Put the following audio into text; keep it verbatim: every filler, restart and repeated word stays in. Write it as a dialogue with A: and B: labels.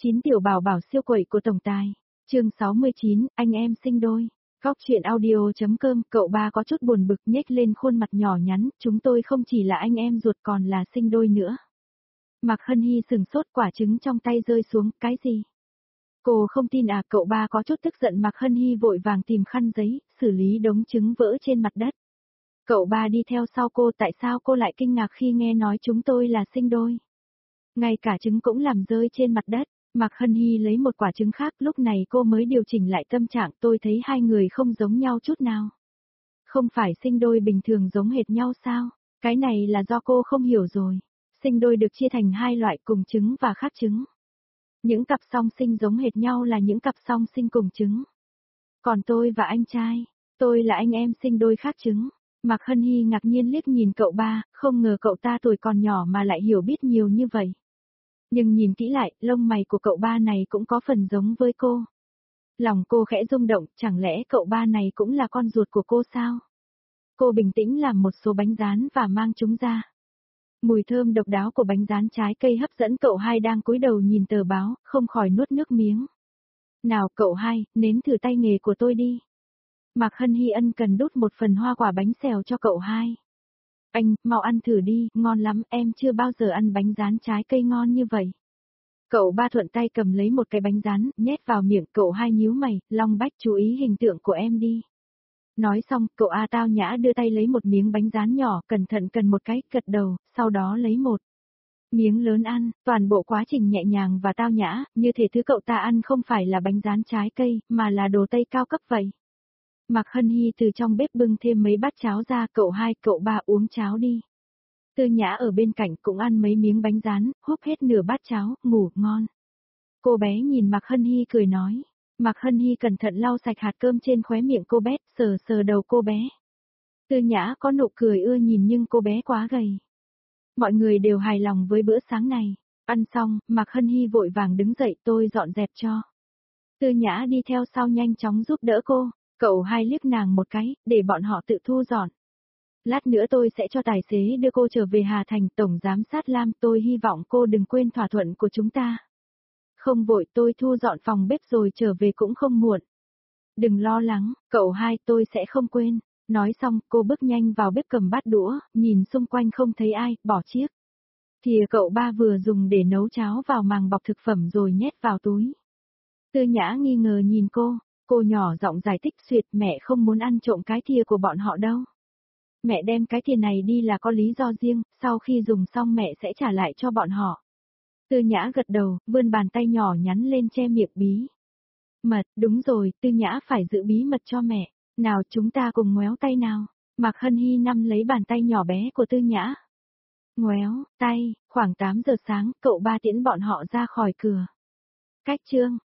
A: chín tiểu bảo bảo siêu quậy của tổng tài. Chương sáu mươi chín, anh em sinh đôi. Góc chuyện audio.com, cậu ba có chút buồn bực nhếch lên khuôn mặt nhỏ nhắn, chúng tôi không chỉ là anh em ruột còn là sinh đôi nữa. Mạc Hân Hy sừng sốt, quả trứng trong tay rơi xuống, cái gì? Cô không tin à? Cậu ba có chút tức giận. Mạc Hân Hy vội vàng tìm khăn giấy, xử lý đống trứng vỡ trên mặt đất. Cậu ba đi theo sau cô. Tại sao cô lại kinh ngạc khi nghe nói chúng tôi là sinh đôi? Ngay cả trứng cũng làm rơi trên mặt đất. Mạc Hân Hy lấy một quả trứng khác, lúc này cô mới điều chỉnh lại tâm trạng. Tôi thấy hai người không giống nhau chút nào. Không phải sinh đôi bình thường giống hệt nhau sao? Cái này là do cô không hiểu rồi. Sinh đôi được chia thành hai loại, cùng trứng và khác trứng. Những cặp song sinh giống hệt nhau là những cặp song sinh cùng trứng. Còn tôi và anh trai, tôi là anh em sinh đôi khác trứng. Mạc Hân Hy ngạc nhiên liếc nhìn cậu ba, không ngờ cậu ta tuổi còn nhỏ mà lại hiểu biết nhiều như vậy. Nhưng nhìn kỹ lại, lông mày của cậu ba này cũng có phần giống với cô. Lòng cô khẽ rung động, chẳng lẽ cậu ba này cũng là con ruột của cô sao? Cô bình tĩnh làm một số bánh rán và mang chúng ra. Mùi thơm độc đáo của bánh rán trái cây hấp dẫn cậu hai đang cúi đầu nhìn tờ báo, không khỏi nuốt nước miếng. Nào cậu hai, nếm thử tay nghề của tôi đi. Mạc Hân Hy ân cần đút một phần hoa quả bánh xèo cho cậu hai. Anh, mau ăn thử đi, ngon lắm, em chưa bao giờ ăn bánh rán trái cây ngon như vậy. Cậu ba thuận tay cầm lấy một cái bánh rán, nhét vào miệng. Cậu hai nhíu mày, Long Bách chú ý hình tượng của em đi. Nói xong, cậu A tao nhã đưa tay lấy một miếng bánh rán nhỏ, cẩn thận cần một cái, gật đầu, sau đó lấy một miếng lớn ăn. Toàn bộ quá trình nhẹ nhàng và tao nhã, như thể thứ cậu ta ăn không phải là bánh rán trái cây, mà là đồ Tây cao cấp vậy. Mạc Hân Hy từ trong bếp bưng thêm mấy bát cháo ra. Cậu hai, cậu ba uống cháo đi. Tư Nhã ở bên cạnh cũng ăn mấy miếng bánh rán, húp hết nửa bát cháo, ngủ ngon. Cô bé nhìn Mạc Hân Hy cười nói. Mạc Hân Hy cẩn thận lau sạch hạt cơm trên khóe miệng cô bé, sờ sờ đầu cô bé. Tư Nhã có nụ cười ưa nhìn nhưng cô bé quá gầy. Mọi người đều hài lòng với bữa sáng này. Ăn xong, Mạc Hân Hy vội vàng đứng dậy, tôi dọn dẹp cho. Tư Nhã đi theo sau nhanh chóng giúp đỡ cô. Cậu hai liếc nàng một cái, để bọn họ tự thu dọn. Lát nữa tôi sẽ cho tài xế đưa cô trở về Hà Thành. Tổng giám sát Lam, tôi hy vọng cô đừng quên thỏa thuận của chúng ta. Không vội, tôi thu dọn phòng bếp rồi trở về cũng không muộn. Đừng lo lắng, cậu hai, tôi sẽ không quên. Nói xong, cô bước nhanh vào bếp cầm bát đũa, nhìn xung quanh không thấy ai, bỏ chiếc thìa cậu ba vừa dùng để nấu cháo vào màng bọc thực phẩm rồi nhét vào túi. Tư Nhã nghi ngờ nhìn cô, cô nhỏ giọng giải thích xuyệt, mẹ không muốn ăn trộm cái thìa của bọn họ đâu. Mẹ đem cái thìa này đi là có lý do riêng, sau khi dùng xong mẹ sẽ trả lại cho bọn họ. Tư Nhã gật đầu, vươn bàn tay nhỏ nhắn lên che miệng bí mật. Đúng rồi, Tư Nhã phải giữ bí mật cho mẹ. Nào chúng ta cùng ngoéo tay nào. Mạc Hân Hy nắm lấy bàn tay nhỏ bé của Tư Nhã. Ngoéo tay. Khoảng tám giờ sáng, cậu ba tiễn bọn họ ra khỏi cửa. Cách chương.